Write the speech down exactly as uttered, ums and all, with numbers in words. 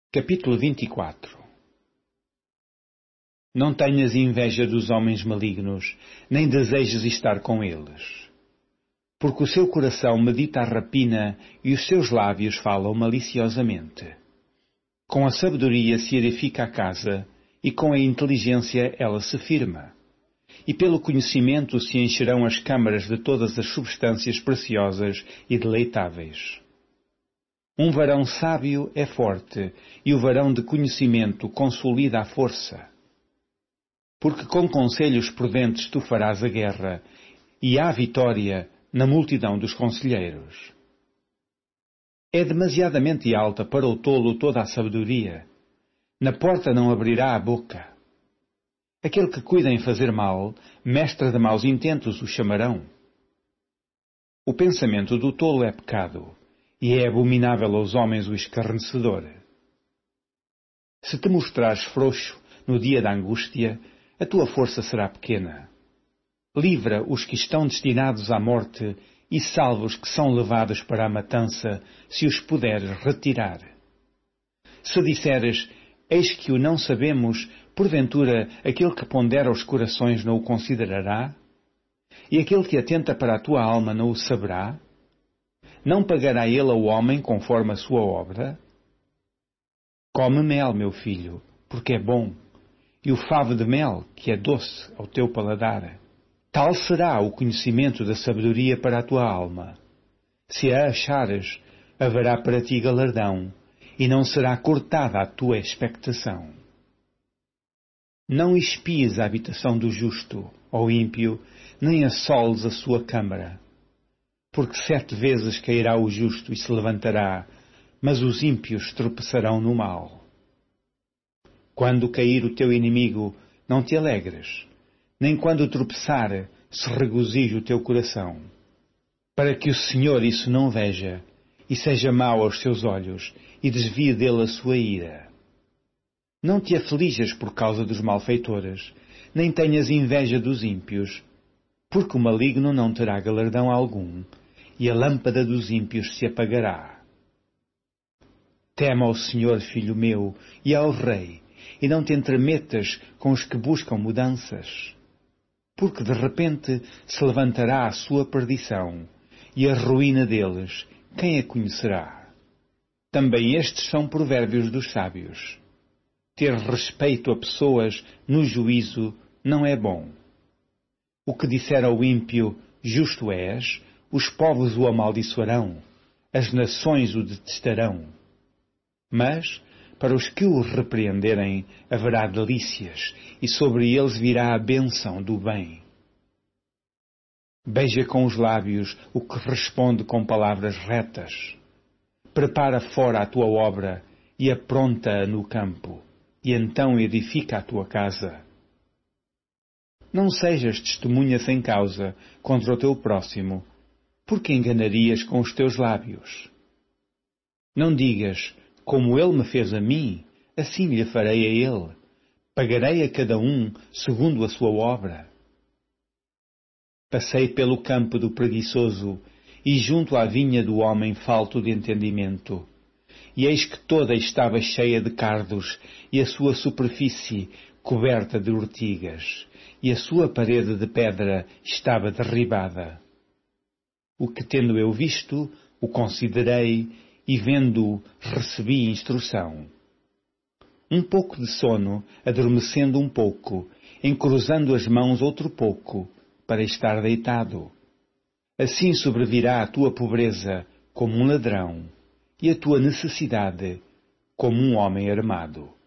Capítulo vinte e quatro. Não tenhas inveja dos homens malignos, nem desejes estar com eles. Porque o seu coração medita a rapina e os seus lábios falam maliciosamente. Com a sabedoria se edifica a casa, e com a inteligência ela se firma. E pelo conhecimento se encherão as câmaras de todas as substâncias preciosas e deleitáveis. Um varão sábio é forte, e o varão de conhecimento consolida a força. Porque com conselhos prudentes tu farás a guerra, e há vitória na multidão dos conselheiros. É demasiadamente alta para o tolo toda a sabedoria. Na porta não abrirá a boca. Aquele que cuida em fazer mal, mestre de maus intentos o chamarão. O pensamento do tolo é pecado, e é abominável aos homens o escarnecedor. Se te mostrares frouxo no dia da angústia, a tua força será pequena. Livra os que estão destinados à morte e salva os que são levados para a matança, se os puderes retirar. Se disseres, eis que o não sabemos, porventura aquele que pondera os corações não o considerará? E aquele que atenta para a tua alma não o saberá? Não pagará ele ao homem conforme a sua obra? Come mel, meu filho, porque é bom, e o favo de mel, que é doce ao teu paladar. Tal será o conhecimento da sabedoria para a tua alma. Se a achares, haverá para ti galardão, e não será cortada a tua expectação. Não espies a habitação do justo, ó ímpio, nem assoles a sua câmara. Porque sete vezes cairá o justo e se levantará, mas os ímpios tropeçarão no mal. Quando cair o teu inimigo, não te alegres, nem quando tropeçar, se regozije o teu coração. Para que o Senhor isso não veja, e seja mau aos seus olhos, e desvie dele a sua ira. Não te aflijas por causa dos malfeitores, nem tenhas inveja dos ímpios, porque o maligno não terá galardão algum, e a lâmpada dos ímpios se apagará. Tema ao Senhor, filho meu, e ao Rei, e não te entremetas com os que buscam mudanças. Porque de repente se levantará a sua perdição, e a ruína deles, quem a conhecerá? Também estes são provérbios dos sábios. Ter respeito a pessoas no juízo não é bom. O que disser ao ímpio, justo és, os povos o amaldiçoarão, as nações o detestarão. Mas, para os que o repreenderem, haverá delícias, e sobre eles virá a bênção do bem. Beija com os lábios o que responde com palavras retas. Prepara fora a tua obra, e apronta-a no campo, e então edifica a tua casa. Não sejas testemunha sem causa contra o teu próximo, porque enganarias com os teus lábios. Não digas, como ele me fez a mim, assim lhe farei a ele. Pagarei a cada um segundo a sua obra. Passei pelo campo do preguiçoso e junto à vinha do homem falto de entendimento. E eis que toda estava cheia de cardos e a sua superfície coberta de urtigas, e a sua parede de pedra estava derribada. O que tendo eu visto, o considerei, e vendo-o, recebi instrução. Um pouco de sono, adormecendo um pouco, encruzando as mãos outro pouco, para estar deitado. Assim sobrevirá a tua pobreza como um ladrão, e a tua necessidade como um homem armado.